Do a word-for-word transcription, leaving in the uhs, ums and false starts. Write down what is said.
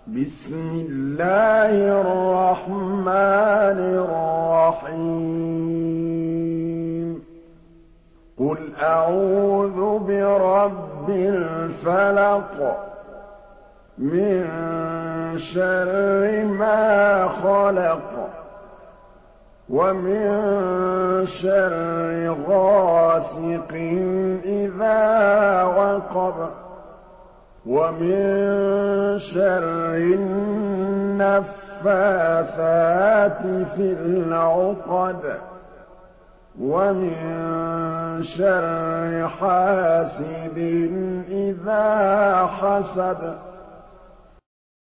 بسم الله الرحمن الرحيم قل أعوذ برب الفلق من شر ما خلق ومن شر غاسق إذا وقب ومن شر النفاثات في العقد ومن شر حاسد إذا حسد